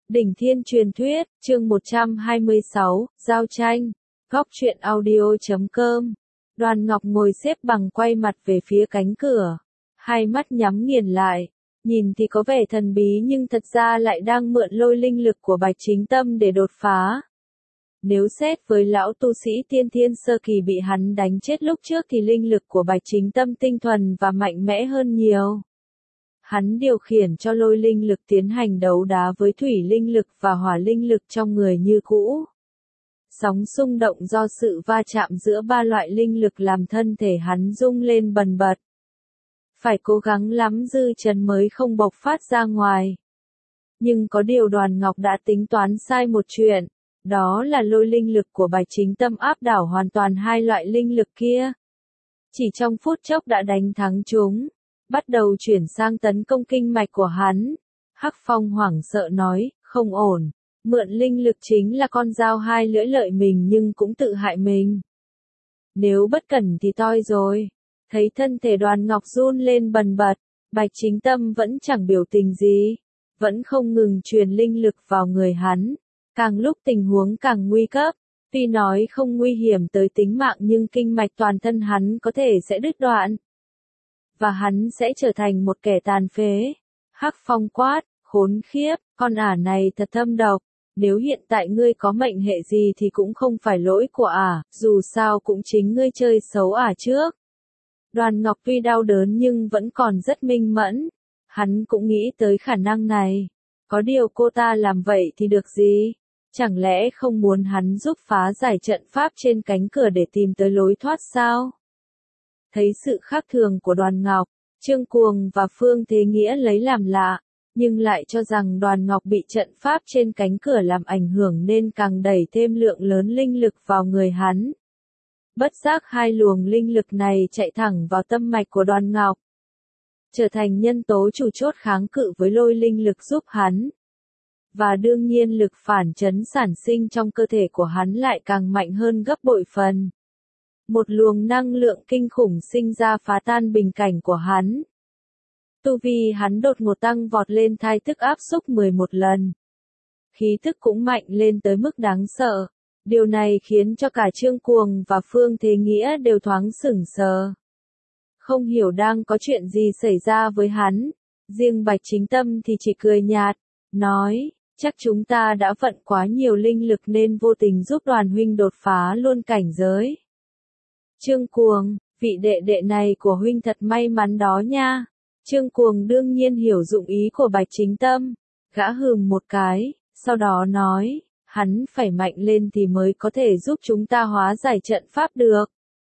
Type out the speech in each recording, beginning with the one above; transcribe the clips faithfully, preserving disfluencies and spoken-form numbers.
Đỉnh Thiên Truyền Thuyết, chương một trăm hai mươi sáu, Giao tranh, góc truyện audio chấm com. Đoàn Ngọc ngồi xếp bằng quay mặt về phía cánh cửa, hai mắt nhắm nghiền lại, nhìn thì có vẻ thần bí nhưng thật ra lại đang mượn lôi linh lực của Bạch Chính Tâm để đột phá. Nếu xét với lão tu sĩ tiên thiên sơ kỳ bị hắn đánh chết lúc trước thì linh lực của Bạch Chính Tâm tinh thuần và mạnh mẽ hơn nhiều. Hắn điều khiển cho lôi linh lực tiến hành đấu đá với thủy linh lực và hỏa linh lực trong người như cũ. Sóng xung động do sự va chạm giữa ba loại linh lực làm thân thể hắn rung lên bần bật. Phải cố gắng lắm dư chấn mới không bộc phát ra ngoài. Nhưng có điều Đoàn Ngọc đã tính toán sai một chuyện, đó là lôi linh lực của Bạch Chính Tâm áp đảo hoàn toàn hai loại linh lực kia. Chỉ trong phút chốc đã đánh thắng chúng. Bắt đầu chuyển sang tấn công kinh mạch của hắn. Hắc Phong hoảng sợ nói, không ổn, mượn linh lực chính là con dao hai lưỡi lợi mình nhưng cũng tự hại mình. Nếu bất cẩn thì toi rồi. Thấy thân thể Đoàn Ngọc run lên bần bật, Bạch Chính Tâm vẫn chẳng biểu tình gì, vẫn không ngừng truyền linh lực vào người hắn. Càng lúc tình huống càng nguy cấp, tuy nói không nguy hiểm tới tính mạng nhưng kinh mạch toàn thân hắn có thể sẽ đứt đoạn. Và hắn sẽ trở thành một kẻ tàn phế. Hắc Phong quát, khốn khiếp, con ả này thật thâm độc, nếu hiện tại ngươi có mệnh hệ gì thì cũng không phải lỗi của ả, dù sao cũng chính ngươi chơi xấu ả trước. Đoàn Ngọc tuy đau đớn nhưng vẫn còn rất minh mẫn, hắn cũng nghĩ tới khả năng này, có điều cô ta làm vậy thì được gì, chẳng lẽ không muốn hắn giúp phá giải trận pháp trên cánh cửa để tìm tới lối thoát sao? Thấy sự khác thường của Đoàn Ngọc, Trương Cuồng và Phương Thế Nghĩa lấy làm lạ, nhưng lại cho rằng Đoàn Ngọc bị trận pháp trên cánh cửa làm ảnh hưởng nên càng đẩy thêm lượng lớn linh lực vào người hắn. Bất giác hai luồng linh lực này chạy thẳng vào tâm mạch của Đoàn Ngọc, trở thành nhân tố chủ chốt kháng cự với lôi linh lực giúp hắn. Và đương nhiên lực phản chấn sản sinh trong cơ thể của hắn lại càng mạnh hơn gấp bội phần. Một luồng năng lượng kinh khủng sinh ra phá tan bình cảnh của hắn. Tu vi hắn đột ngột tăng vọt lên thai tức áp xúc mười một lần. Khí tức cũng mạnh lên tới mức đáng sợ. Điều này khiến cho cả Trương Cuồng và Phương Thế Nghĩa đều thoáng sửng sờ. Không hiểu đang có chuyện gì xảy ra với hắn. Riêng Bạch Chính Tâm thì chỉ cười nhạt, nói, chắc chúng ta đã vận quá nhiều linh lực nên vô tình giúp Đoàn huynh đột phá luôn cảnh giới. Trương Cuồng, vị đệ đệ này của huynh thật may mắn đó nha. Trương Cuồng đương nhiên hiểu dụng ý của Bạch Chính Tâm, gã hừm một cái, sau đó nói, hắn phải mạnh lên thì mới có thể giúp chúng ta hóa giải trận pháp được.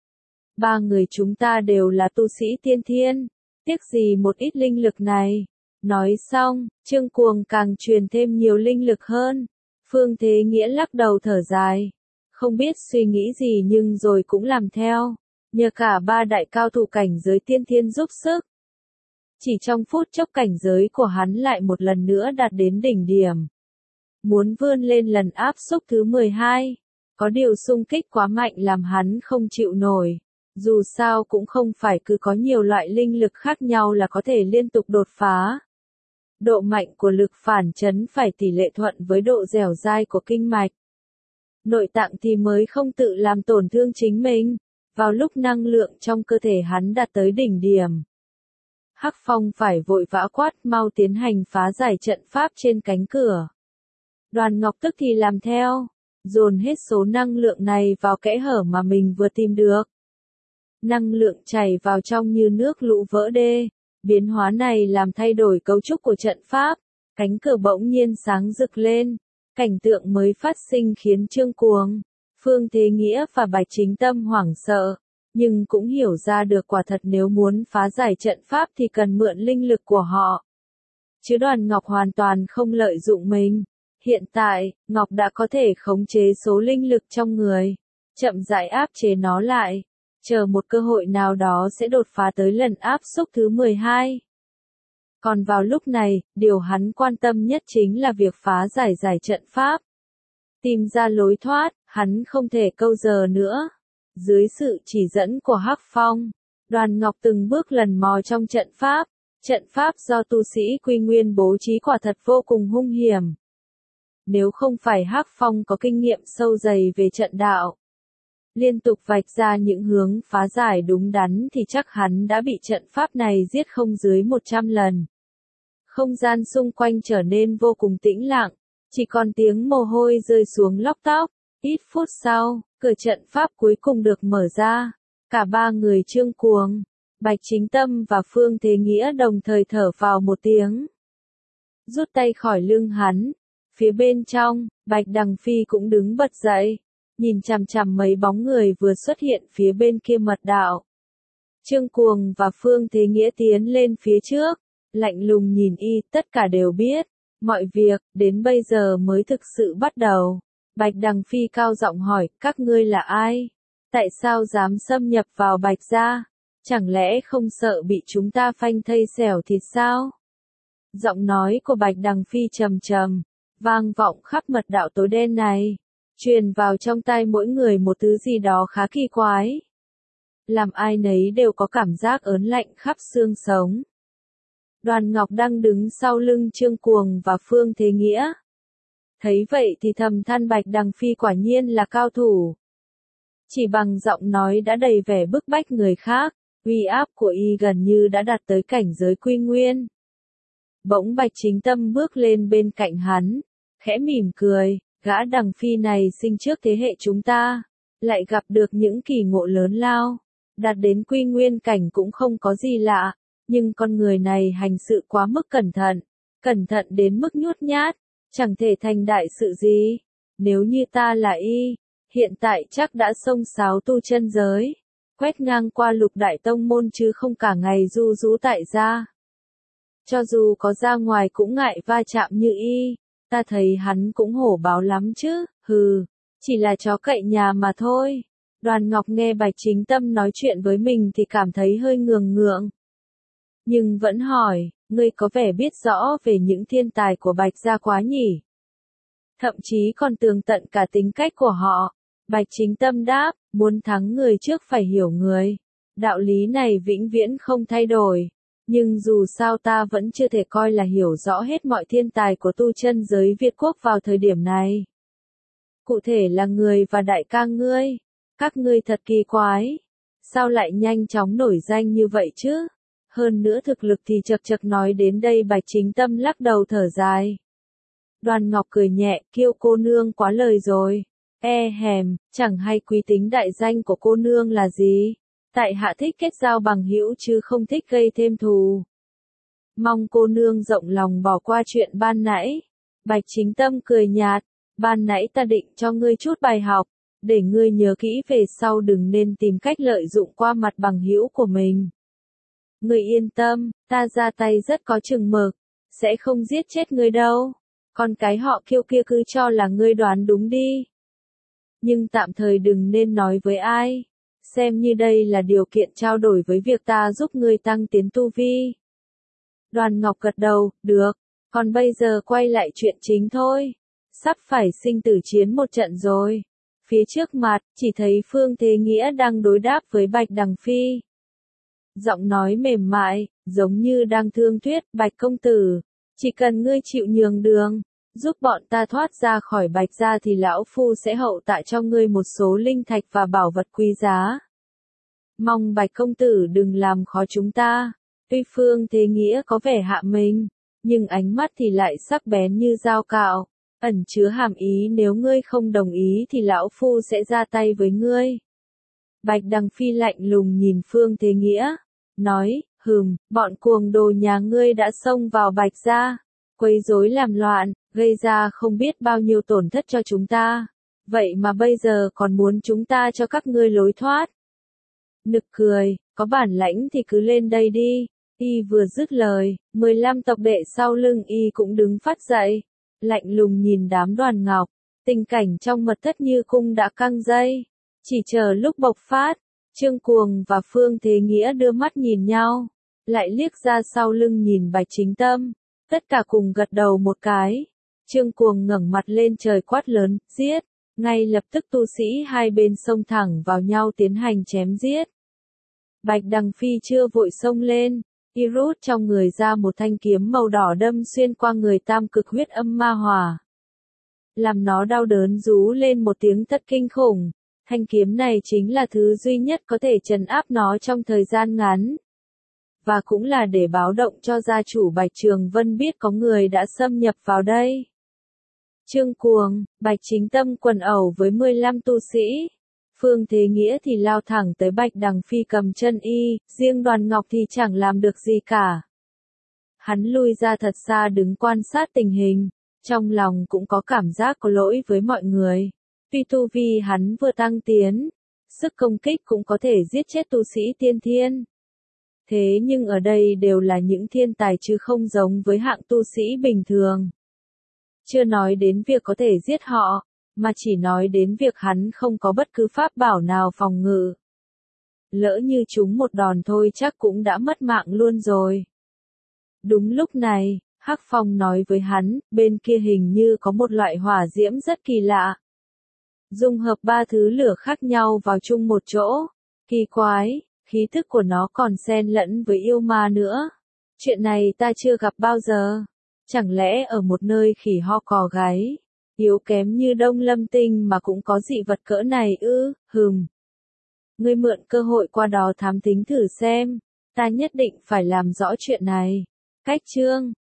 Ba người chúng ta đều là tu sĩ tiên thiên, tiếc gì một ít linh lực này. Nói xong, Trương Cuồng càng truyền thêm nhiều linh lực hơn. Phương Thế Nghĩa lắc đầu thở dài. Không biết suy nghĩ gì nhưng rồi cũng làm theo, nhờ cả ba đại cao thủ cảnh giới tiên thiên giúp sức. Chỉ trong phút chốc cảnh giới của hắn lại một lần nữa đạt đến đỉnh điểm. Muốn vươn lên lần áp xúc thứ mười hai, có điều xung kích quá mạnh làm hắn không chịu nổi. Dù sao cũng không phải cứ có nhiều loại linh lực khác nhau là có thể liên tục đột phá. Độ mạnh của lực phản chấn phải tỷ lệ thuận với độ dẻo dai của kinh mạch. Nội tạng thì mới không tự làm tổn thương chính mình, vào lúc năng lượng trong cơ thể hắn đạt tới đỉnh điểm. Hắc Phong phải vội vã quát mau tiến hành phá giải trận pháp trên cánh cửa. Đoàn Ngọc tức thì làm theo, dồn hết số năng lượng này vào kẽ hở mà mình vừa tìm được. Năng lượng chảy vào trong như nước lũ vỡ đê, biến hóa này làm thay đổi cấu trúc của trận pháp, cánh cửa bỗng nhiên sáng rực lên. Cảnh tượng mới phát sinh khiến Trương Cuồng, Phương Thế Nghĩa và Bạch Chính Tâm hoảng sợ, nhưng cũng hiểu ra được quả thật nếu muốn phá giải trận pháp thì cần mượn linh lực của họ. Chứ Đoàn Ngọc hoàn toàn không lợi dụng mình. Hiện tại, Ngọc đã có thể khống chế số linh lực trong người, chậm rãi áp chế nó lại, chờ một cơ hội nào đó sẽ đột phá tới lần áp xúc thứ mười hai. Còn vào lúc này, điều hắn quan tâm nhất chính là việc phá giải giải trận pháp. Tìm ra lối thoát, hắn không thể câu giờ nữa. Dưới sự chỉ dẫn của Hắc Phong, Đoàn Ngọc từng bước lần mò trong trận pháp. Trận pháp do tu sĩ Quy Nguyên bố trí quả thật vô cùng hung hiểm. nếu không phải Hắc Phong có kinh nghiệm sâu dày về trận đạo, liên tục vạch ra những hướng phá giải đúng đắn thì chắc hắn đã bị trận pháp này giết không dưới một trăm lần. Không gian xung quanh trở nên vô cùng tĩnh lặng, chỉ còn tiếng mồ hôi rơi xuống lóc tóc. Ít phút sau, cửa trận pháp cuối cùng được mở ra. Cả ba người Trương Cuồng, Bạch Chính Tâm và Phương Thế Nghĩa đồng thời thở vào một tiếng. Rút tay khỏi lưng hắn. Phía bên trong, Bạch Đằng Phi cũng đứng bật dậy, nhìn chằm chằm mấy bóng người vừa xuất hiện phía bên kia mật đạo. Trương Cuồng và Phương Thế Nghĩa tiến lên phía trước, lạnh lùng nhìn y, tất cả đều biết, mọi việc, đến bây giờ mới thực sự bắt đầu. Bạch Đằng Phi cao giọng hỏi, các ngươi là ai? Tại sao dám xâm nhập vào Bạch gia? Chẳng lẽ không sợ bị chúng ta phanh thây xẻo thịt sao? Giọng nói của Bạch Đằng Phi trầm trầm, vang vọng khắp mật đạo tối đen này, truyền vào trong tai mỗi người một thứ gì đó khá kỳ quái. Làm ai nấy đều có cảm giác ớn lạnh khắp xương sống. Đoàn Ngọc đang đứng sau lưng Trương Cuồng và Phương Thế Nghĩa. Thấy vậy thì thầm than Bạch Đằng Phi quả nhiên là cao thủ. Chỉ bằng giọng nói đã đầy vẻ bức bách người khác, uy áp của y gần như đã đạt tới cảnh giới quy nguyên. Bỗng Bạch Chính Tâm bước lên bên cạnh hắn, khẽ mỉm cười, gã Đằng Phi này sinh trước thế hệ chúng ta, lại gặp được những kỳ ngộ lớn lao, đạt đến quy nguyên cảnh cũng không có gì lạ, nhưng con người này hành sự quá mức cẩn thận, cẩn thận đến mức nhút nhát, chẳng thể thành đại sự gì. Nếu như ta là y, hiện tại chắc đã xông xáo tu chân giới, quét ngang qua lục đại tông môn chứ không cả ngày du rú tại gia. Cho dù có ra ngoài cũng ngại va chạm như y, ta thấy hắn cũng hổ báo lắm chứ, hừ, chỉ là chó cậy nhà mà thôi. Đoàn Ngọc nghe Bạch Chính Tâm nói chuyện với mình thì cảm thấy hơi ngượng ngượng. Nhưng vẫn hỏi, ngươi có vẻ biết rõ về những thiên tài của Bạch gia quá nhỉ? Thậm chí còn tường tận cả tính cách của họ. Bạch Chính Tâm đáp, muốn thắng người trước phải hiểu người. Đạo lý này vĩnh viễn không thay đổi. Nhưng dù sao ta vẫn chưa thể coi là hiểu rõ hết mọi thiên tài của tu chân giới Việt Quốc vào thời điểm này. Cụ thể là người và đại ca ngươi. Các ngươi thật kỳ quái. Sao lại nhanh chóng nổi danh như vậy chứ? Hơn nữa thực lực thì chật chật nói đến đây Bạch Chính Tâm lắc đầu thở dài. Đoàn Ngọc cười nhẹ, Kiêu cô nương quá lời rồi. E hèm, chẳng hay quý tính đại danh của cô nương là gì. Tại hạ thích kết giao bằng hữu chứ không thích gây thêm thù. Mong cô nương rộng lòng bỏ qua chuyện ban nãy. Bạch Chính Tâm cười nhạt, ban nãy ta định cho ngươi chút bài học, để ngươi nhớ kỹ về sau đừng nên tìm cách lợi dụng qua mặt bằng hữu của mình. Ngươi yên tâm, ta ra tay rất có chừng mực, sẽ không giết chết ngươi đâu. Con cái họ Kiêu kia cứ cho là ngươi đoán đúng đi. Nhưng tạm thời đừng nên nói với ai. Xem như đây là điều kiện trao đổi với việc ta giúp ngươi tăng tiến tu vi. Đoàn Ngọc gật đầu, được, còn bây giờ quay lại chuyện chính thôi. Sắp phải sinh tử chiến một trận rồi. Phía trước mặt, chỉ thấy Phương Thế Nghĩa đang đối đáp với Bạch Đằng Phi. Giọng nói mềm mại, giống như đang thương thuyết, Bạch công tử, chỉ cần ngươi chịu nhường đường, giúp bọn ta thoát ra khỏi Bạch gia thì lão phu sẽ hậu tạ cho ngươi một số linh thạch và bảo vật quý giá. Mong Bạch công tử đừng làm khó chúng ta. Tuy Phương Thế Nghĩa có vẻ hạ mình, nhưng ánh mắt thì lại sắc bén như dao cạo, ẩn chứa hàm ý nếu ngươi không đồng ý thì lão phu sẽ ra tay với ngươi. Bạch Đằng Phi lạnh lùng nhìn Phương Thế Nghĩa, nói, hừm, bọn cuồng đồ nhà ngươi đã xông vào Bạch gia, quấy rối làm loạn, gây ra không biết bao nhiêu tổn thất cho chúng ta. Vậy mà bây giờ còn muốn chúng ta cho các ngươi lối thoát. Nực cười, có bản lãnh thì cứ lên đây đi. Y vừa dứt lời, mười lăm tộc đệ sau lưng y cũng đứng phát dậy, lạnh lùng nhìn đám Đoàn Ngọc. Tình cảnh trong mật thất như cung đã căng dây, chỉ chờ lúc bộc phát. Trương Cuồng và Phương Thế Nghĩa đưa mắt nhìn nhau, lại liếc ra sau lưng nhìn Bạch Chính Tâm, tất cả cùng gật đầu một cái. Trương Cuồng ngẩng mặt lên trời quát lớn, giết, ngay lập tức tu sĩ hai bên xông thẳng vào nhau tiến hành chém giết. Bạch Đằng Phi chưa vội xông lên, y rút trong người ra một thanh kiếm màu đỏ đâm xuyên qua người tam cực huyết âm ma hỏa. làm nó đau đớn rú lên một tiếng thật kinh khủng. Thanh kiếm này chính là thứ duy nhất có thể trấn áp nó trong thời gian ngắn. Và cũng là để báo động cho gia chủ Bạch Trường Vân biết có người đã xâm nhập vào đây. Trương Cuồng, Bạch Chính Tâm quần ẩu với mười lăm tu sĩ. Phương Thế Nghĩa thì lao thẳng tới Bạch Đằng Phi cầm chân y, riêng Đoàn Ngọc thì chẳng làm được gì cả. Hắn lui ra thật xa đứng quan sát tình hình, trong lòng cũng có cảm giác có lỗi với mọi người. Tuy tu vi hắn vừa tăng tiến, sức công kích cũng có thể giết chết tu sĩ tiên thiên. Thế nhưng ở đây đều là những thiên tài chứ không giống với hạng tu sĩ bình thường. Chưa nói đến việc có thể giết họ, mà chỉ nói đến việc hắn không có bất cứ pháp bảo nào phòng ngự. Lỡ như chúng một đòn thôi chắc cũng đã mất mạng luôn rồi. Đúng lúc này, Hắc Phong nói với hắn, bên kia hình như có một loại hỏa diễm rất kỳ lạ. Dung hợp ba thứ lửa khác nhau vào chung một chỗ. Kỳ quái, khí thức của nó còn xen lẫn với yêu ma nữa. Chuyện này ta chưa gặp bao giờ. Chẳng lẽ ở một nơi khỉ ho cò gáy, yếu kém như Đông Lâm Tinh mà cũng có dị vật cỡ này ư, hừm. Ngươi mượn cơ hội qua đó thám thính thử xem, ta nhất định phải làm rõ chuyện này. Cách chương